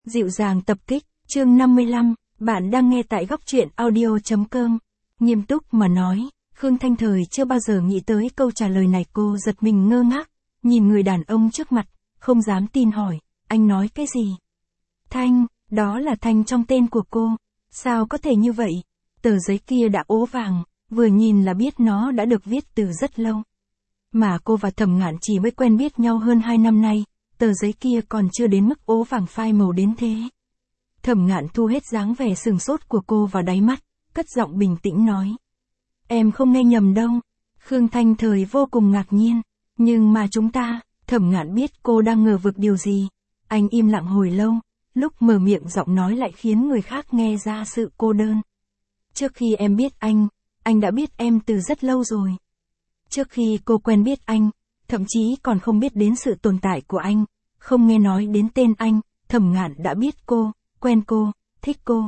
Dịu dàng tập kích, chương 55, bạn đang nghe tại góc truyện audio.com. Nghiêm túc mà nói, Khương Thanh Thời chưa bao giờ nghĩ tới câu trả lời này. Cô giật mình ngơ ngác, nhìn người đàn ông trước mặt, không dám tin hỏi, anh nói cái gì? Thanh, đó là Thanh trong tên của cô, sao có thể như vậy? Tờ giấy kia đã ố vàng, vừa nhìn là biết nó đã được viết từ rất lâu. Mà cô và Thẩm Ngạn chỉ mới quen biết nhau hơn 2 năm nay, tờ giấy kia còn chưa đến mức ố vàng phai màu đến thế. Thẩm Ngạn thu hết dáng vẻ sừng sốt của cô vào đáy mắt, cất giọng bình tĩnh nói. Em không nghe nhầm đâu. Khương Thanh Thời vô cùng ngạc nhiên. Nhưng mà chúng ta, Thẩm Ngạn biết cô đang ngờ vực điều gì. Anh im lặng hồi lâu, lúc mở miệng giọng nói lại khiến người khác nghe ra sự cô đơn. Trước khi em biết anh đã biết em từ rất lâu rồi. Trước khi cô quen biết anh, thậm chí còn không biết đến sự tồn tại của anh, không nghe nói đến tên anh, Thẩm Ngạn đã biết cô, quen cô, thích cô.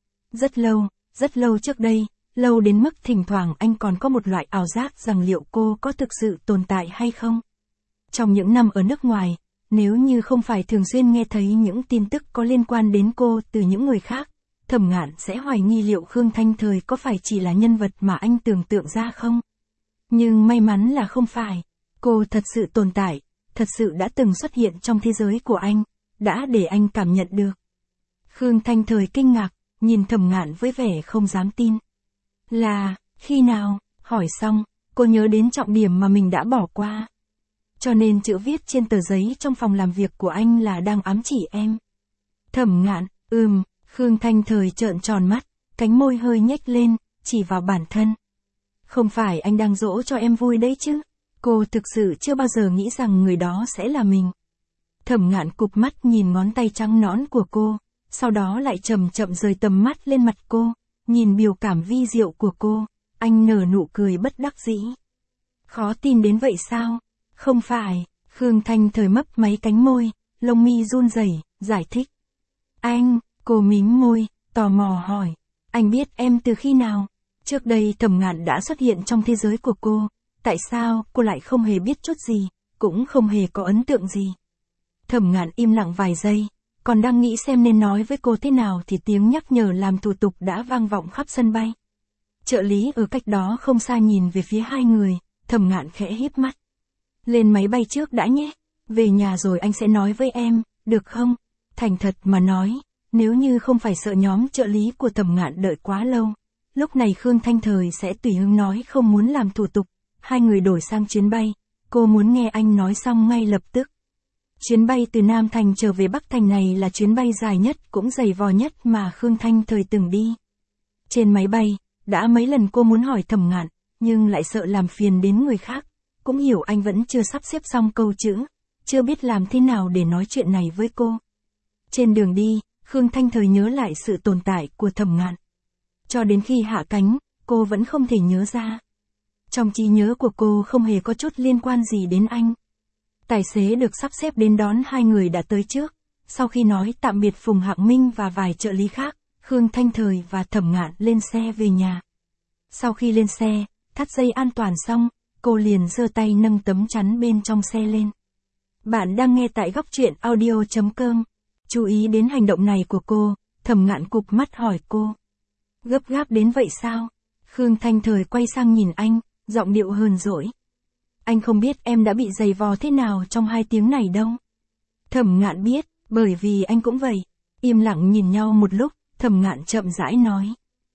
Rất lâu trước đây, lâu đến mức thỉnh thoảng anh còn có một loại ảo giác rằng liệu cô có thực sự tồn tại hay không. Trong những năm ở nước ngoài, nếu như không phải thường xuyên nghe thấy những tin tức có liên quan đến cô từ những người khác, Thẩm Ngạn sẽ hoài nghi liệu Khương Thanh Thời có phải chỉ là nhân vật mà anh tưởng tượng ra không. Nhưng may mắn là không phải, cô thật sự tồn tại, thật sự đã từng xuất hiện trong thế giới của anh, đã để anh cảm nhận được. Khương Thanh Thời kinh ngạc, nhìn Thẩm Ngạn với vẻ không dám tin. Là, khi nào? Hỏi xong, cô nhớ đến trọng điểm mà mình đã bỏ qua. Cho nên chữ viết trên tờ giấy trong phòng làm việc của anh là đang ám chỉ em. Thẩm Ngạn, Khương Thanh Thời trợn tròn mắt, cánh môi hơi nhếch lên, chỉ vào bản thân. Không phải anh đang dỗ cho em vui đấy chứ? Cô thực sự chưa bao giờ nghĩ rằng người đó sẽ là mình. Thẩm Ngạn cụp mắt nhìn ngón tay trắng nõn của cô, sau đó lại chậm chậm rời tầm mắt lên mặt cô, nhìn biểu cảm vi diệu của cô, anh nở nụ cười bất đắc dĩ. Khó tin đến vậy sao? Không phải, Khương Thanh Thời mấp máy cánh môi, lông mi run rẩy, giải thích. Cô mím môi, tò mò hỏi, anh biết em từ khi nào? Trước đây Thẩm Ngạn đã xuất hiện trong thế giới của cô, tại sao cô lại không hề biết chút gì, cũng không hề có ấn tượng gì? Thẩm Ngạn im lặng vài giây, còn đang nghĩ xem nên nói với cô thế nào thì tiếng nhắc nhở làm thủ tục đã vang vọng khắp sân bay. Trợ lý ở cách đó không xa nhìn về phía hai người, Thẩm Ngạn khẽ híp mắt. Lên máy bay trước đã nhé, về nhà rồi anh sẽ nói với em, được không? Thành thật mà nói, nếu như không phải sợ nhóm trợ lý của Thẩm Ngạn đợi quá lâu, lúc này Khương Thanh Thời sẽ tùy hứng nói không muốn làm thủ tục, hai người đổi sang chuyến bay, cô muốn nghe anh nói xong ngay lập tức. Chuyến bay từ Nam Thành trở về Bắc Thành này là chuyến bay dài nhất cũng dày vò nhất mà Khương Thanh Thời từng đi. Trên máy bay, đã mấy lần cô muốn hỏi Thẩm Ngạn, nhưng lại sợ làm phiền đến người khác, cũng hiểu anh vẫn chưa sắp xếp xong câu chữ, chưa biết làm thế nào để nói chuyện này với cô. Trên đường đi, Khương Thanh Thời nhớ lại sự tồn tại của Thẩm Ngạn. Cho đến khi hạ cánh, cô vẫn không thể nhớ ra. Trong trí nhớ của cô không hề có chút liên quan gì đến anh. Tài xế được sắp xếp đến đón hai người đã tới trước. Sau khi nói tạm biệt Phùng Hạng Minh và vài trợ lý khác, Khương Thanh Thời và Thẩm Ngạn lên xe về nhà. Sau khi lên xe, thắt dây an toàn xong, cô liền giơ tay nâng tấm chắn bên trong xe lên. Bạn đang nghe tại góc truyện audio.com. Chú ý đến hành động này của cô, Thẩm Ngạn cụp mắt hỏi cô. Gấp gáp đến vậy sao? Khương Thanh Thời quay sang nhìn anh, giọng điệu hờn dỗi. Anh không biết em đã bị giày vò thế nào trong 2 tiếng này đâu. Thẩm Ngạn biết, bởi vì anh cũng vậy. Im lặng nhìn nhau một lúc, Thẩm Ngạn chậm rãi nói.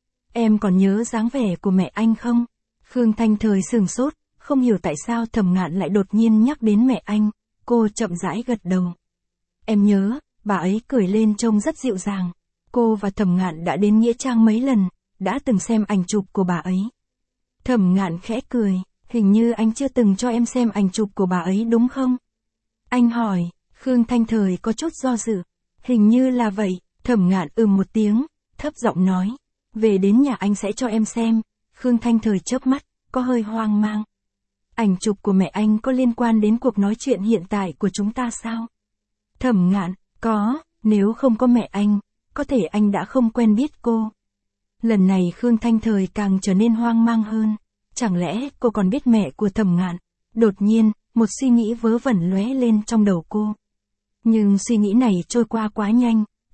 Em còn nhớ dáng vẻ của mẹ anh không? Khương Thanh Thời sửng sốt, không hiểu tại sao Thẩm Ngạn lại đột nhiên nhắc đến mẹ anh. Cô chậm rãi gật đầu. Em nhớ, bà ấy cười lên trông rất dịu dàng. Cô và Thẩm Ngạn đã đến Nghĩa Trang mấy lần, đã từng xem ảnh chụp của bà ấy. Thẩm Ngạn khẽ cười, hình như anh chưa từng cho em xem ảnh chụp của bà ấy đúng không? Anh hỏi, Khương Thanh Thời có chút do dự. Hình như là vậy, Thẩm Ngạn một tiếng, thấp giọng nói. Về đến nhà anh sẽ cho em xem. Khương Thanh Thời chớp mắt, có hơi hoang mang. Ảnh chụp của mẹ anh có liên quan đến cuộc nói chuyện hiện tại của chúng ta sao? Thẩm Ngạn, có, nếu không có mẹ anh, có thể anh đã không quen biết cô. Lần này Khương Thanh Thời càng trở nên hoang mang hơn. Chẳng lẽ cô còn biết mẹ của Thẩm Ngạn? Đột nhiên, một suy nghĩ vớ vẩn lóe lên trong đầu cô. Nhưng suy nghĩ này trôi qua quá nhanh,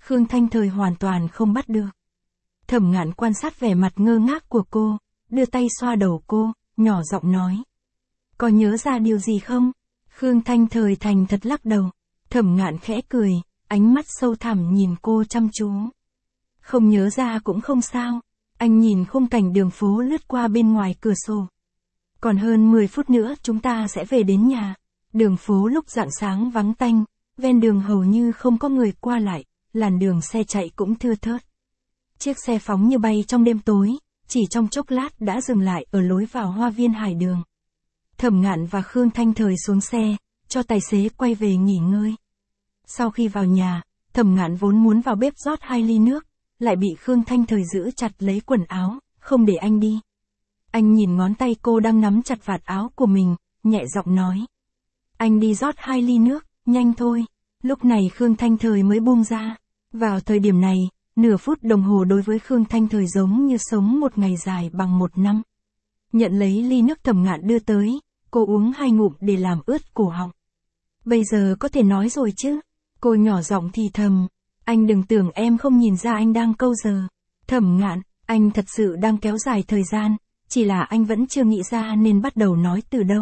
Khương Thanh Thời hoàn toàn không bắt được. Thẩm Ngạn quan sát vẻ mặt ngơ ngác của cô, đưa tay xoa đầu cô, nhỏ giọng nói. Có nhớ ra điều gì không? Khương Thanh Thời thành thật lắc đầu. Thẩm Ngạn khẽ cười, ánh mắt sâu thẳm nhìn cô chăm chú. Không nhớ ra cũng không sao. Anh nhìn khung cảnh đường phố lướt qua bên ngoài cửa sổ. Còn hơn 10 phút nữa chúng ta sẽ về đến nhà. Đường phố lúc rạng sáng vắng tanh, ven đường hầu như không có người qua lại, làn đường xe chạy cũng thưa thớt. Chiếc xe phóng như bay trong đêm tối, chỉ trong chốc lát đã dừng lại ở lối vào hoa viên Hải Đường. Thẩm Ngạn và Khương Thanh Thời xuống xe, cho tài xế quay về nghỉ ngơi. Sau khi vào nhà, Thẩm Ngạn vốn muốn vào bếp rót 2 ly nước, lại bị Khương Thanh Thời giữ chặt lấy quần áo, không để anh đi. Anh nhìn ngón tay cô đang nắm chặt vạt áo của mình, nhẹ giọng nói. Anh đi rót 2 ly nước, nhanh thôi. Lúc này Khương Thanh Thời mới buông ra. Vào thời điểm này, nửa phút đồng hồ đối với Khương Thanh Thời giống như sống một ngày dài bằng 1 năm. Nhận lấy ly nước Thẩm Ngạn đưa tới, cô uống 2 ngụm để làm ướt cổ họng. Bây giờ có thể nói rồi chứ? Cô nhỏ giọng thì thầm. Anh đừng tưởng em không nhìn ra anh đang câu giờ. Thẩm Ngạn, anh thật sự đang kéo dài thời gian, chỉ là anh vẫn chưa nghĩ ra nên bắt đầu nói từ đâu.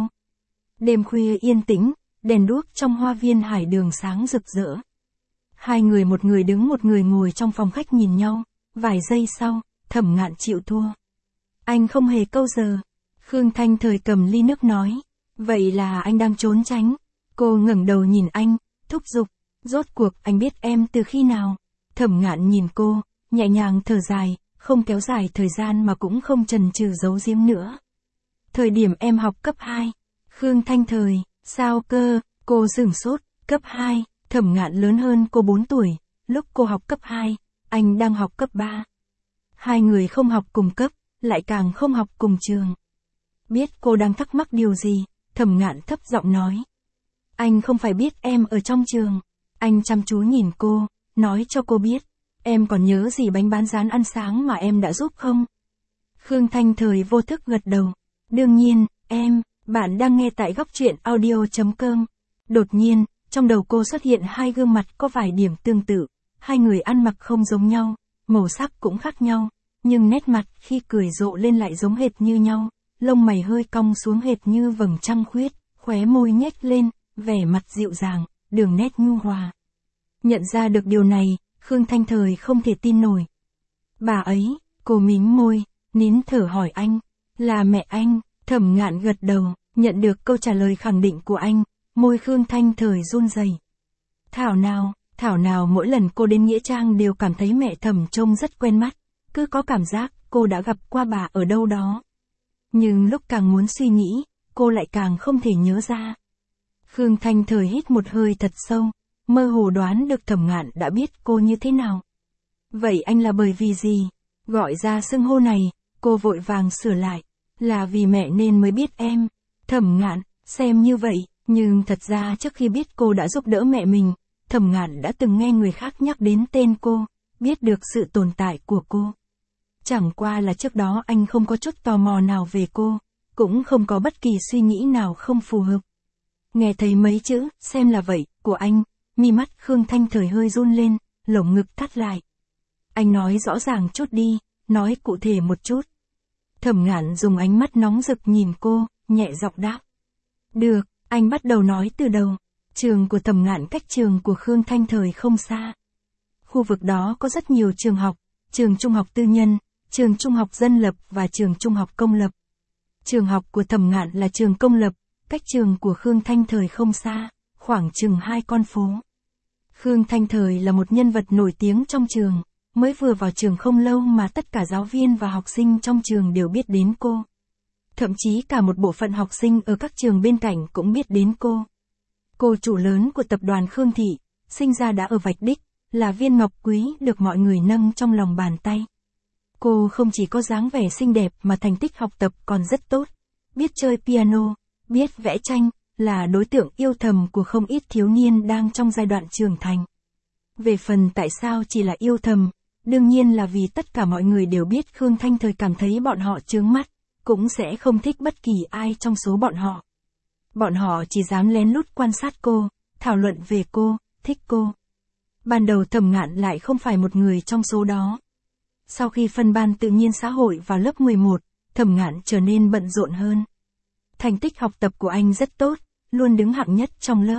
Đêm khuya yên tĩnh, đèn đuốc trong hoa viên Hải Đường sáng rực rỡ. Hai người, một người đứng một người ngồi trong phòng khách nhìn nhau, vài giây sau, Thẩm Ngạn chịu thua. Anh không hề câu giờ. Khương Thanh Thời cầm ly nước nói. Vậy là anh đang trốn tránh. Cô ngẩng đầu nhìn anh, thúc giục. Rốt cuộc anh biết em từ khi nào? Thẩm Ngạn nhìn cô, nhẹ nhàng thở dài, không kéo dài thời gian mà cũng không chần chừ giấu giếm nữa. Thời điểm em học cấp 2. Khương Thanh Thời, sao cơ? Cô sửng sốt, cấp 2, Thẩm Ngạn lớn hơn cô 4 tuổi, lúc cô học cấp 2, anh đang học cấp 3. Hai người không học cùng cấp, lại càng không học cùng trường. Biết cô đang thắc mắc điều gì, Thẩm Ngạn thấp giọng nói. Anh không phải biết em ở trong trường. Anh chăm chú nhìn cô, nói cho cô biết, em còn nhớ gì bánh bán rán ăn sáng mà em đã giúp không? Khương Thanh Thời vô thức gật đầu. Đương nhiên, bạn đang nghe tại góc truyện audio.com. Đột nhiên, trong đầu cô xuất hiện 2 gương mặt có vài điểm tương tự. Hai người ăn mặc không giống nhau, màu sắc cũng khác nhau, nhưng nét mặt khi cười rộ lên lại giống hệt như nhau. Lông mày hơi cong xuống hệt như vầng trăng khuyết, khóe môi nhếch lên, vẻ mặt dịu dàng, đường nét nhu hòa. Nhận ra được điều này, Khương Thanh Thời không thể tin nổi. Bà ấy, cô mím môi, nín thở hỏi anh, là mẹ anh? Thẩm Ngạn gật đầu, nhận được câu trả lời khẳng định của anh, môi Khương Thanh Thời run rẩy. Thảo nào mỗi lần cô đến Nghĩa Trang đều cảm thấy mẹ Thẩm trông rất quen mắt, cứ có cảm giác cô đã gặp qua bà ở đâu đó. Nhưng lúc càng muốn suy nghĩ, cô lại càng không thể nhớ ra. Khương Thanh Thời hít một hơi thật sâu, mơ hồ đoán được Thẩm Ngạn đã biết cô như thế nào. Vậy anh là bởi vì gì? Gọi ra xưng hô này, cô vội vàng sửa lại. Là vì mẹ nên mới biết em. Thẩm Ngạn, xem như vậy, nhưng thật ra trước khi biết cô đã giúp đỡ mẹ mình, Thẩm Ngạn đã từng nghe người khác nhắc đến tên cô, biết được sự tồn tại của cô. Chẳng qua là trước đó anh không có chút tò mò nào về cô, cũng không có bất kỳ suy nghĩ nào không phù hợp. Nghe thấy mấy chữ, xem là vậy, của anh, mi mắt Khương Thanh Thời hơi run lên, lồng ngực thắt lại. Anh nói rõ ràng chút đi, nói cụ thể một chút. Thẩm Ngạn dùng ánh mắt nóng rực nhìn cô, nhẹ giọng đáp. Được, anh bắt đầu nói từ đầu. Trường của Thẩm Ngạn cách trường của Khương Thanh Thời không xa. Khu vực đó có rất nhiều trường học, trường trung học tư nhân, trường trung học dân lập và trường trung học công lập. Trường học của Thẩm Ngạn là trường công lập, cách trường của Khương Thanh Thời không xa, khoảng chừng 2 con phố. Khương Thanh Thời là một nhân vật nổi tiếng trong trường, mới vừa vào trường không lâu mà tất cả giáo viên và học sinh trong trường đều biết đến cô. Thậm chí cả một bộ phận học sinh ở các trường bên cạnh cũng biết đến cô. Cô chủ lớn của tập đoàn Khương Thị, sinh ra đã ở Vạch Đích, là viên ngọc quý được mọi người nâng trong lòng bàn tay. Cô không chỉ có dáng vẻ xinh đẹp mà thành tích học tập còn rất tốt, biết chơi piano, biết vẽ tranh, là đối tượng yêu thầm của không ít thiếu niên đang trong giai đoạn trưởng thành. Về phần tại sao chỉ là yêu thầm, đương nhiên là vì tất cả mọi người đều biết Khương Thanh Thời cảm thấy bọn họ chướng mắt, cũng sẽ không thích bất kỳ ai trong số bọn họ. Bọn họ chỉ dám lén lút quan sát cô, thảo luận về cô, thích cô. ban đầu Thẩm Ngạn lại không phải một người trong số đó. Sau khi phân ban tự nhiên xã hội vào lớp 11, Thẩm Ngạn trở nên bận rộn hơn. Thành tích học tập của anh rất tốt, luôn đứng hạng nhất trong lớp.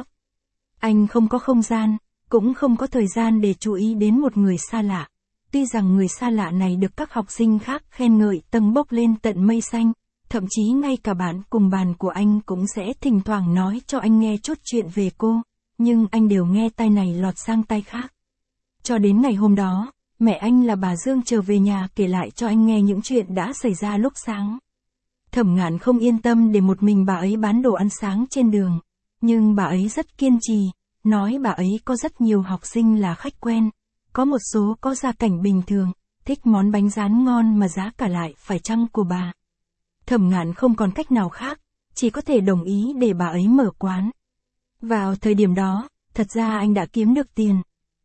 Anh không có không gian, cũng không có thời gian để chú ý đến một người xa lạ. Tuy rằng người xa lạ này được các học sinh khác khen ngợi tầng bốc lên tận mây xanh, thậm chí ngay cả bạn cùng bàn của anh cũng sẽ thỉnh thoảng nói cho anh nghe chút chuyện về cô, nhưng anh đều nghe tai này lọt sang tai khác. Cho đến ngày hôm đó, mẹ anh là bà Dương trở về nhà kể lại cho anh nghe những chuyện đã xảy ra lúc sáng. Thẩm Ngạn không yên tâm để một mình bà ấy bán đồ ăn sáng trên đường, nhưng bà ấy rất kiên trì, nói bà ấy có rất nhiều học sinh là khách quen, có một số có gia cảnh bình thường, thích món bánh rán ngon mà giá cả lại phải chăng của bà. Thẩm Ngạn không còn cách nào khác, chỉ có thể đồng ý để bà ấy mở quán. Vào thời điểm đó, thật ra anh đã kiếm được tiền.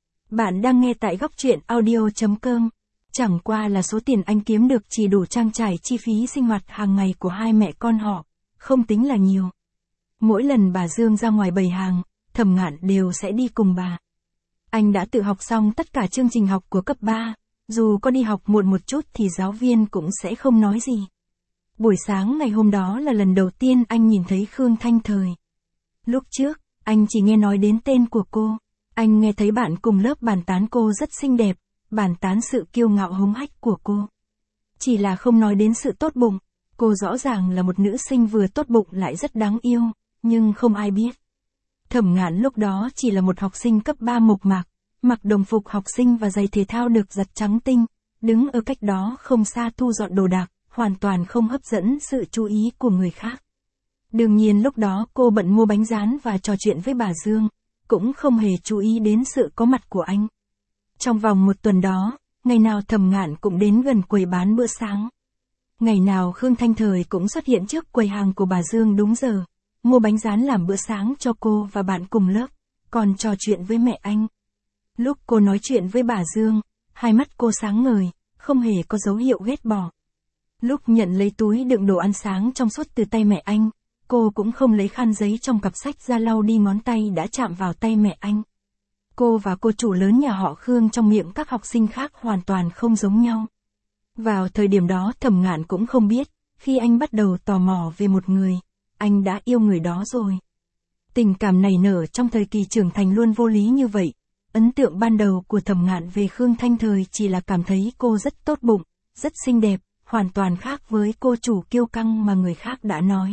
Bạn đang nghe tại góc truyện audio.com. Chẳng qua là số tiền anh kiếm được chỉ đủ trang trải chi phí sinh hoạt hàng ngày của hai mẹ con họ, không tính là nhiều. Mỗi lần bà Dương ra ngoài bày hàng, Thẩm Ngạn đều sẽ đi cùng bà. Anh đã tự học xong tất cả chương trình học của cấp 3, dù có đi học muộn một chút thì giáo viên cũng sẽ không nói gì. Buổi sáng ngày hôm đó là lần đầu tiên anh nhìn thấy Khương Thanh Thời. Lúc trước, anh chỉ nghe nói đến tên của cô. Anh nghe thấy bạn cùng lớp bàn tán cô rất xinh đẹp, bàn tán sự kiêu ngạo hống hách của cô. Chỉ là không nói đến sự tốt bụng, cô rõ ràng là một nữ sinh vừa tốt bụng lại rất đáng yêu, nhưng không ai biết. Thẩm Ngạn lúc đó chỉ là một học sinh cấp 3 mộc mạc, mặc đồng phục học sinh và giày thể thao được giặt trắng tinh, đứng ở cách đó không xa thu dọn đồ đạc, hoàn toàn không hấp dẫn sự chú ý của người khác. Đương nhiên lúc đó cô bận mua bánh rán và trò chuyện với bà Dương, cũng không hề chú ý đến sự có mặt của anh. Trong vòng một tuần đó, ngày nào Thẩm Ngạn cũng đến gần quầy bán bữa sáng. Ngày nào Khương Thanh Thời cũng xuất hiện trước quầy hàng của bà Dương đúng giờ, mua bánh rán làm bữa sáng cho cô và bạn cùng lớp, còn trò chuyện với mẹ anh. Lúc cô nói chuyện với bà Dương, hai mắt cô sáng ngời, không hề có dấu hiệu ghét bỏ. Lúc nhận lấy túi đựng đồ ăn sáng trong suốt từ tay mẹ anh, cô cũng không lấy khăn giấy trong cặp sách ra lau đi ngón tay đã chạm vào tay mẹ anh. Cô và cô chủ lớn nhà họ Khương trong miệng các học sinh khác hoàn toàn không giống nhau. Vào thời điểm đó Thẩm Ngạn cũng không biết, khi anh bắt đầu tò mò về một người, anh đã yêu người đó rồi. Tình cảm nảy nở trong thời kỳ trưởng thành luôn vô lý như vậy. Ấn tượng ban đầu của Thẩm Ngạn về Khương Thanh Thời chỉ là cảm thấy cô rất tốt bụng, rất xinh đẹp, hoàn toàn khác với cô chủ kiêu căng mà người khác đã nói.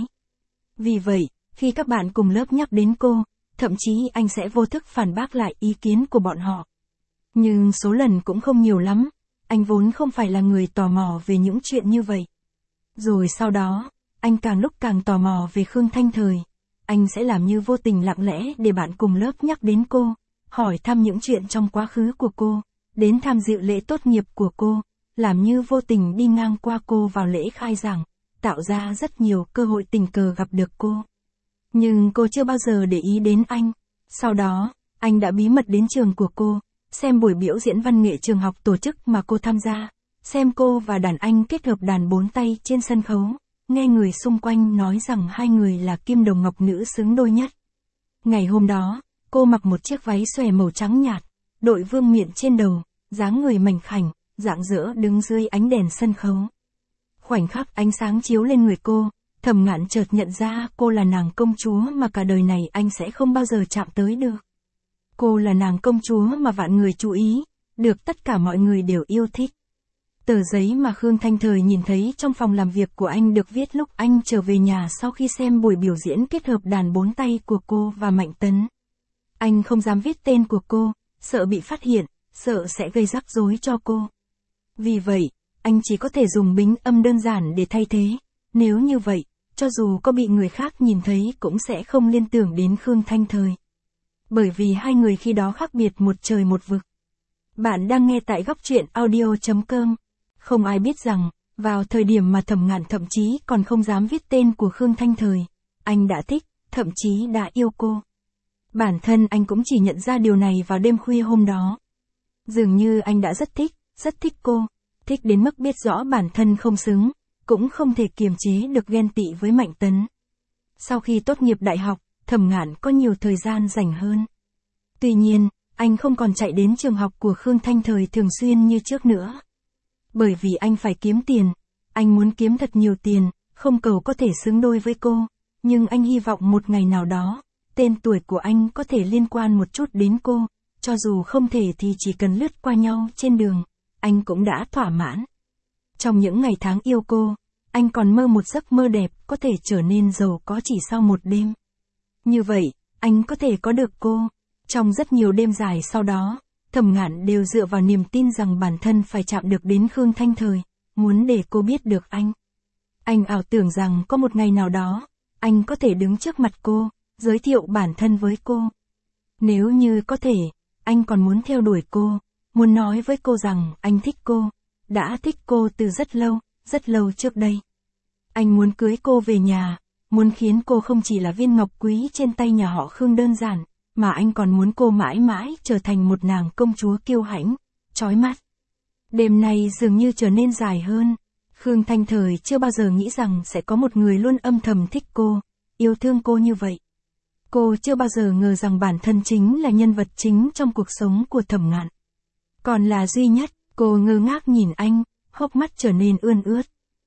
Vì vậy, khi các bạn cùng lớp nhắc đến cô, thậm chí anh sẽ vô thức phản bác lại ý kiến của bọn họ. Nhưng số lần cũng không nhiều lắm, anh vốn không phải là người tò mò về những chuyện như vậy. Rồi sau đó, anh càng lúc càng tò mò về Khương Thanh Thời. Anh sẽ làm như vô tình lặng lẽ để bạn cùng lớp nhắc đến cô, hỏi thăm những chuyện trong quá khứ của cô, đến tham dự lễ tốt nghiệp của cô, làm như vô tình đi ngang qua cô vào lễ khai giảng, tạo ra rất nhiều cơ hội tình cờ gặp được cô. Nhưng cô chưa bao giờ để ý đến anh. Sau đó, anh đã bí mật đến trường của cô, xem buổi biểu diễn văn nghệ trường học tổ chức mà cô tham gia, xem cô và đàn anh kết hợp đàn bốn tay trên sân khấu, nghe người xung quanh nói rằng hai người là kim đồng ngọc nữ xứng đôi nhất. Ngày hôm đó, cô mặc một chiếc váy xòe màu trắng nhạt, đội vương miện trên đầu, dáng người mảnh khảnh, rạng rỡ đứng dưới ánh đèn sân khấu. Khoảnh khắc ánh sáng chiếu lên người cô, Thẩm Ngạn chợt nhận ra cô là nàng công chúa mà cả đời này anh sẽ không bao giờ chạm tới được. Cô là nàng công chúa mà vạn người chú ý, được tất cả mọi người đều yêu thích. Tờ giấy mà Khương Thanh Thời nhìn thấy trong phòng làm việc của anh được viết lúc anh trở về nhà sau khi xem buổi biểu diễn kết hợp đàn bốn tay của cô và Mạnh Tấn. Anh không dám viết tên của cô, sợ bị phát hiện, sợ sẽ gây rắc rối cho cô. Vì vậy, anh chỉ có thể dùng bính âm đơn giản để thay thế. Nếu như vậy, cho dù có bị người khác nhìn thấy cũng sẽ không liên tưởng đến Khương Thanh Thời. Bởi vì hai người khi đó khác biệt một trời một vực. Bạn đang nghe tại góc truyện audio.com. Không ai biết rằng, vào thời điểm mà Thẩm Ngạn thậm chí còn không dám viết tên của Khương Thanh Thời, anh đã thích, thậm chí đã yêu cô. Bản thân anh cũng chỉ nhận ra điều này vào đêm khuya hôm đó. Dường như anh đã rất thích cô, thích đến mức biết rõ bản thân không xứng, cũng không thể kiềm chế được ghen tị với Mạnh Tấn. Sau khi tốt nghiệp đại học, Thẩm Ngạn có nhiều thời gian rảnh hơn. Tuy nhiên, anh không còn chạy đến trường học của Khương Thanh Thời thường xuyên như trước nữa. Bởi vì anh phải kiếm tiền, anh muốn kiếm thật nhiều tiền, không cầu có thể xứng đôi với cô, nhưng anh hy vọng một ngày nào đó, tên tuổi của anh có thể liên quan một chút đến cô, cho dù không thể thì chỉ cần lướt qua nhau trên đường, anh cũng đã thỏa mãn. Trong những ngày tháng yêu cô, anh còn mơ một giấc mơ đẹp có thể trở nên giàu có chỉ sau một đêm. Như vậy, anh có thể có được cô. Trong rất nhiều đêm dài sau đó, Thẩm Ngạn đều dựa vào niềm tin rằng bản thân phải chạm được đến Khương Thanh Thời, muốn để cô biết được anh. Anh ảo tưởng rằng có một ngày nào đó, anh có thể đứng trước mặt cô, giới thiệu bản thân với cô. Nếu như có thể, anh còn muốn theo đuổi cô, muốn nói với cô rằng anh thích cô, đã thích cô từ rất lâu trước đây. Anh muốn cưới cô về nhà, muốn khiến cô không chỉ là viên ngọc quý trên tay nhà họ Khương đơn giản, mà anh còn muốn cô mãi mãi trở thành một nàng công chúa kiêu hãnh, chói mắt. Đêm nay dường như trở nên dài hơn. Khương Thanh Thời chưa bao giờ nghĩ rằng sẽ có một người luôn âm thầm thích cô, yêu thương cô như vậy. Cô chưa bao giờ ngờ rằng bản thân chính là nhân vật chính trong cuộc sống của Thẩm Ngạn. Còn là duy nhất, cô ngơ ngác nhìn anh, hốc mắt trở nên ươn ướt.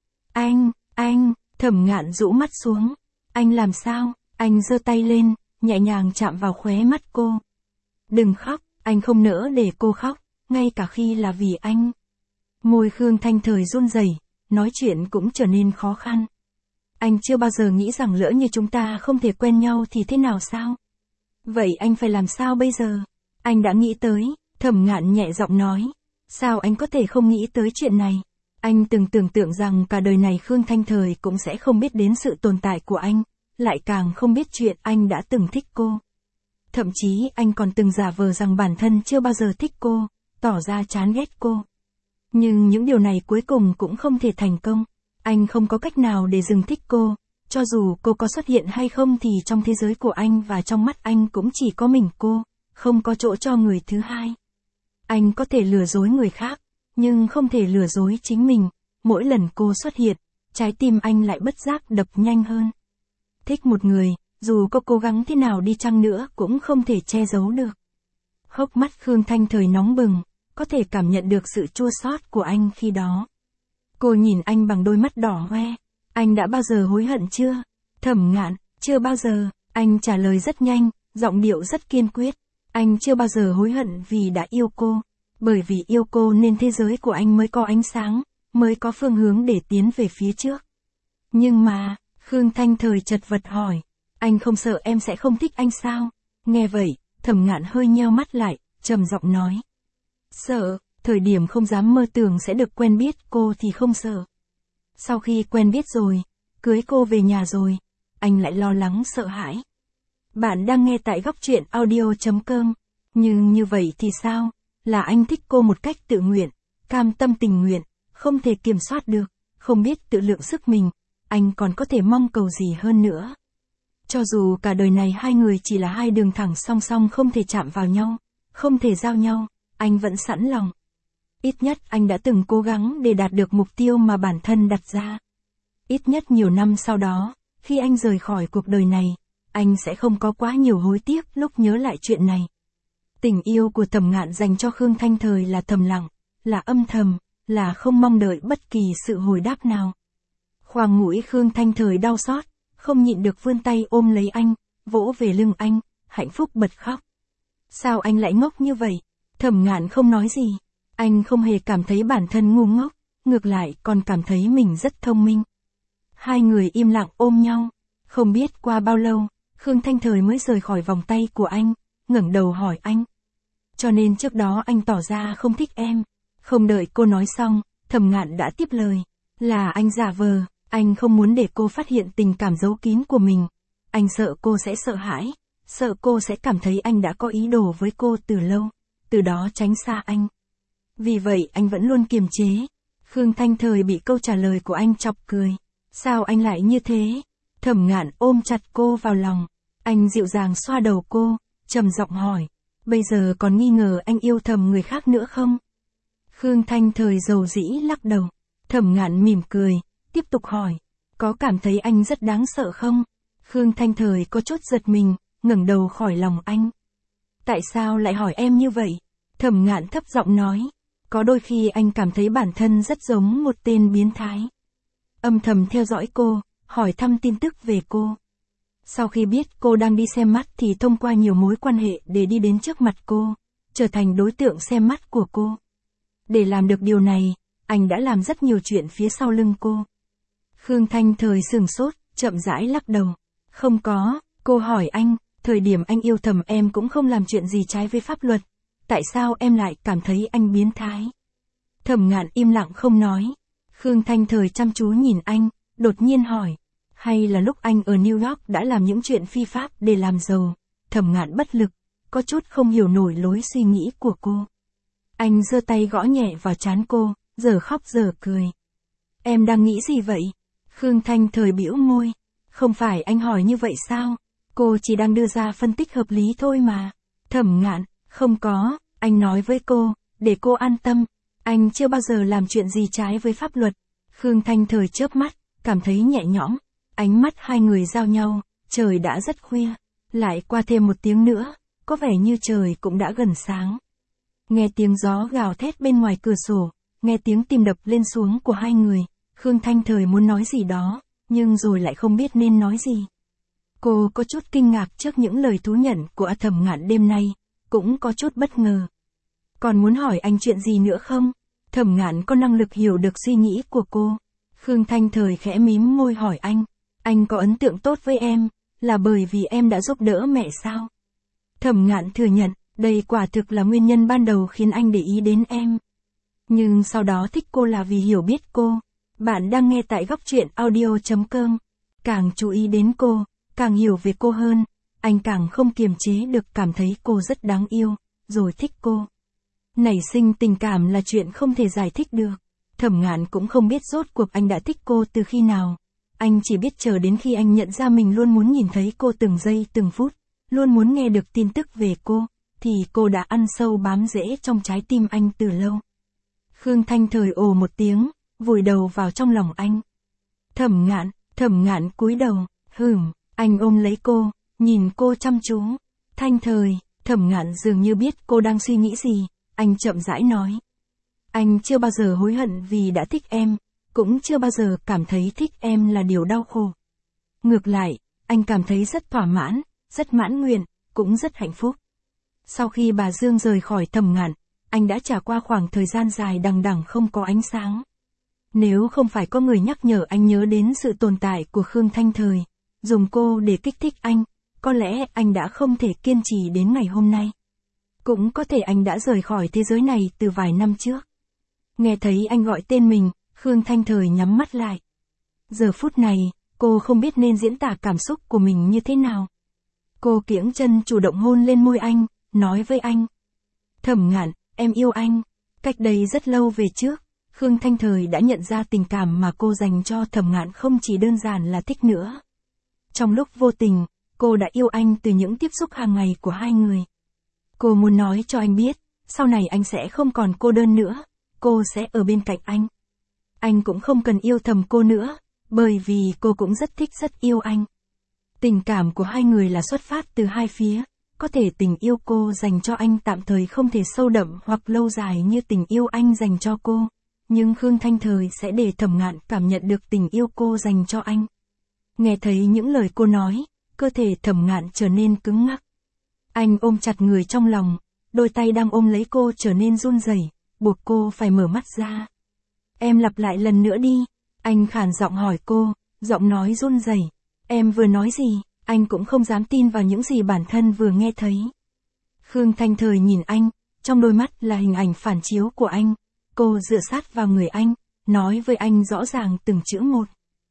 Anh, Thẩm Ngạn rũ mắt xuống. Anh làm sao? Anh giơ tay lên, nhẹ nhàng chạm vào khóe mắt cô. Đừng khóc, anh không nỡ để cô khóc, ngay cả khi là vì anh. Môi Khương Thanh Thời run rẩy, nói chuyện cũng trở nên khó khăn. Anh chưa bao giờ nghĩ rằng lỡ như chúng ta không thể quen nhau thì thế nào sao? Vậy anh phải làm sao bây giờ? Anh đã nghĩ tới, Thẩm Ngạn nhẹ giọng nói. Sao anh có thể không nghĩ tới chuyện này? Anh từng tưởng tượng rằng cả đời này Khương Thanh Thời cũng sẽ không biết đến sự tồn tại của anh, lại càng không biết chuyện anh đã từng thích cô. Thậm chí anh còn từng giả vờ rằng bản thân chưa bao giờ thích cô, tỏ ra chán ghét cô. Nhưng những điều này cuối cùng cũng không thể thành công. Anh không có cách nào để dừng thích cô, cho dù cô có xuất hiện hay không thì trong thế giới của anh và trong mắt anh cũng chỉ có mình cô, không có chỗ cho người thứ hai. Anh có thể lừa dối người khác, nhưng không thể lừa dối chính mình. Mỗi lần cô xuất hiện, trái tim anh lại bất giác đập nhanh hơn. Thích một người, dù có cố gắng thế nào đi chăng nữa cũng không thể che giấu được. Hốc mắt Khương Thanh Thời nóng bừng, có thể cảm nhận được sự chua xót của anh khi đó. Cô nhìn anh bằng đôi mắt đỏ hoe. Anh đã bao giờ hối hận chưa? Thẩm Ngạn, chưa bao giờ. Anh trả lời rất nhanh, giọng điệu rất kiên quyết. Anh chưa bao giờ hối hận vì đã yêu cô. Bởi vì yêu cô nên thế giới của anh mới có ánh sáng, mới có phương hướng để tiến về phía trước. Nhưng mà, Khương Thanh Thời chật vật hỏi, anh không sợ em sẽ không thích anh sao? Nghe vậy, Thẩm Ngạn hơi nheo mắt lại, trầm giọng nói. Sợ, thời điểm không dám mơ tưởng sẽ được quen biết cô thì không sợ. Sau khi quen biết rồi, cưới cô về nhà rồi, anh lại lo lắng sợ hãi. Bạn đang nghe tại góc truyện audio.com. Nhưng như vậy thì sao? Là anh thích cô một cách tự nguyện, cam tâm tình nguyện, không thể kiểm soát được, không biết tự lượng sức mình, anh còn có thể mong cầu gì hơn nữa. Cho dù cả đời này hai người chỉ là hai đường thẳng song song không thể chạm vào nhau, không thể giao nhau, anh vẫn sẵn lòng. Ít nhất anh đã từng cố gắng để đạt được mục tiêu mà bản thân đặt ra. Ít nhất nhiều năm sau đó, khi anh rời khỏi cuộc đời này, anh sẽ không có quá nhiều hối tiếc lúc nhớ lại chuyện này. Tình yêu của Thẩm Ngạn dành cho Khương Thanh Thời là thầm lặng, là âm thầm, là không mong đợi bất kỳ sự hồi đáp nào. Khoang mũi Khương Thanh Thời đau xót, không nhịn được vươn tay ôm lấy anh, vỗ về lưng anh, hạnh phúc bật khóc. Sao anh lại ngốc như vậy? Thẩm Ngạn không nói gì. Anh không hề cảm thấy bản thân ngu ngốc, ngược lại còn cảm thấy mình rất thông minh. Hai người im lặng ôm nhau. Không biết qua bao lâu, Khương Thanh Thời mới rời khỏi vòng tay của anh, ngẩng đầu hỏi anh. Cho nên trước đó anh tỏ ra không thích em. Không đợi cô nói xong, Thẩm Ngạn đã tiếp lời. Là anh giả vờ, anh không muốn để cô phát hiện tình cảm giấu kín của mình. Anh sợ cô sẽ sợ hãi, sợ cô sẽ cảm thấy anh đã có ý đồ với cô từ lâu, từ đó tránh xa anh. Vì vậy anh vẫn luôn kiềm chế. Khương Thanh Thời bị câu trả lời của anh chọc cười. Sao anh lại như thế? Thẩm Ngạn ôm chặt cô vào lòng. Anh dịu dàng xoa đầu cô, trầm giọng hỏi. Bây giờ còn nghi ngờ anh yêu thầm người khác nữa không? Khương Thanh Thời dầu dĩ lắc đầu. Thẩm Ngạn mỉm cười, tiếp tục hỏi. Có cảm thấy anh rất đáng sợ không? Khương Thanh Thời có chút giật mình, ngẩng đầu khỏi lòng anh. Tại sao lại hỏi em như vậy? Thẩm Ngạn thấp giọng nói. Có đôi khi anh cảm thấy bản thân rất giống một tên biến thái. Âm thầm theo dõi cô, hỏi thăm tin tức về cô. Sau khi biết cô đang đi xem mắt thì thông qua nhiều mối quan hệ để đi đến trước mặt cô, trở thành đối tượng xem mắt của cô. Để làm được điều này, anh đã làm rất nhiều chuyện phía sau lưng cô. Khương Thanh Thời sửng sốt, chậm rãi lắc đầu. Không có, cô hỏi anh, thời điểm anh yêu thầm em cũng không làm chuyện gì trái với pháp luật. Tại sao em lại cảm thấy anh biến thái? Thẩm Ngạn im lặng không nói. Khương Thanh Thời chăm chú nhìn anh, đột nhiên hỏi. Hay là lúc anh ở New York đã làm những chuyện phi pháp để làm giàu? Thẩm Ngạn bất lực, có chút không hiểu nổi lối suy nghĩ của cô. Anh giơ tay gõ nhẹ vào trán cô, giờ khóc giờ cười. Em đang nghĩ gì vậy? Khương Thanh Thời bĩu môi. Không phải anh hỏi như vậy sao? Cô chỉ đang đưa ra phân tích hợp lý thôi mà. Thẩm Ngạn, không có, anh nói với cô, để cô an tâm. Anh chưa bao giờ làm chuyện gì trái với pháp luật. Khương Thanh Thời chớp mắt, cảm thấy nhẹ nhõm. Ánh mắt hai người giao nhau, trời đã rất khuya. Lại qua thêm một tiếng nữa, có vẻ như trời cũng đã gần sáng. Nghe tiếng gió gào thét bên ngoài cửa sổ, nghe tiếng tim đập lên xuống của hai người. Khương Thanh Thời muốn nói gì đó, nhưng rồi lại không biết nên nói gì. Cô có chút kinh ngạc trước những lời thú nhận của Thẩm Ngạn đêm nay, cũng có chút bất ngờ. Còn muốn hỏi anh chuyện gì nữa không? Thẩm Ngạn có năng lực hiểu được suy nghĩ của cô. Khương Thanh Thời khẽ mím môi hỏi anh có ấn tượng tốt với em, là bởi vì em đã giúp đỡ mẹ sao? Thẩm Ngạn thừa nhận, đây quả thực là nguyên nhân ban đầu khiến anh để ý đến em. Nhưng sau đó thích cô là vì hiểu biết cô. Bạn đang nghe tại góc truyện audio.com. Càng chú ý đến cô, càng hiểu về cô hơn, anh càng không kiềm chế được cảm thấy cô rất đáng yêu, rồi thích cô. Nảy sinh tình cảm là chuyện không thể giải thích được. Thẩm Ngạn cũng không biết rốt cuộc anh đã thích cô từ khi nào. Anh chỉ biết chờ đến khi anh nhận ra mình luôn muốn nhìn thấy cô từng giây từng phút, luôn muốn nghe được tin tức về cô, thì cô đã ăn sâu bám rễ trong trái tim anh từ lâu. Khương Thanh Thời ồ một tiếng, vùi đầu vào trong lòng anh. Thẩm Ngạn cúi đầu, anh ôm lấy cô, nhìn cô chăm chú. Thanh Thời, Thẩm Ngạn dường như biết cô đang suy nghĩ gì, anh chậm rãi nói. Anh chưa bao giờ hối hận vì đã thích em, cũng chưa bao giờ cảm thấy thích em là điều đau khổ. Ngược lại, anh cảm thấy rất thỏa mãn, rất mãn nguyện, cũng rất hạnh phúc. Sau khi bà Dương rời khỏi Thẩm Ngạn, anh đã trải qua khoảng thời gian dài đằng đẵng không có ánh sáng. Nếu không phải có người nhắc nhở anh nhớ đến sự tồn tại của Khương Thanh Thời, dùng cô để kích thích anh, có lẽ anh đã không thể kiên trì đến ngày hôm nay. Cũng có thể anh đã rời khỏi thế giới này từ vài năm trước. Nghe thấy anh gọi tên mình, Khương Thanh Thời nhắm mắt lại. Giờ phút này, cô không biết nên diễn tả cảm xúc của mình như thế nào. Cô kiễng chân chủ động hôn lên môi anh, nói với anh. Thẩm Ngạn, em yêu anh. Cách đây rất lâu về trước, Khương Thanh Thời đã nhận ra tình cảm mà cô dành cho Thẩm Ngạn không chỉ đơn giản là thích nữa. Trong lúc vô tình, cô đã yêu anh từ những tiếp xúc hàng ngày của hai người. Cô muốn nói cho anh biết, sau này anh sẽ không còn cô đơn nữa, cô sẽ ở bên cạnh anh. Anh cũng không cần yêu thầm cô nữa, bởi vì cô cũng rất thích rất yêu anh. Tình cảm của hai người là xuất phát từ hai phía, có thể tình yêu cô dành cho anh tạm thời không thể sâu đậm hoặc lâu dài như tình yêu anh dành cho cô, nhưng Khương Thanh Thời sẽ để Thẩm Ngạn cảm nhận được tình yêu cô dành cho anh. Nghe thấy những lời cô nói, cơ thể Thẩm Ngạn trở nên cứng ngắc. Anh ôm chặt người trong lòng, đôi tay đang ôm lấy cô trở nên run rẩy, buộc cô phải mở mắt ra. Em lặp lại lần nữa đi, anh khàn giọng hỏi cô, giọng nói run rẩy. Em vừa nói gì? Anh cũng không dám tin vào những gì bản thân vừa nghe thấy. Khương Thanh Thời nhìn anh, trong đôi mắt là hình ảnh phản chiếu của anh. Cô dựa sát vào người anh, nói với anh rõ ràng từng chữ một.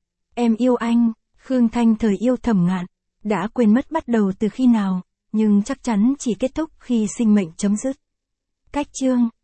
Em yêu anh. Khương Thanh Thời yêu Thẩm Ngạn, đã quên mất bắt đầu từ khi nào, nhưng chắc chắn chỉ kết thúc khi sinh mệnh chấm dứt. Cách chương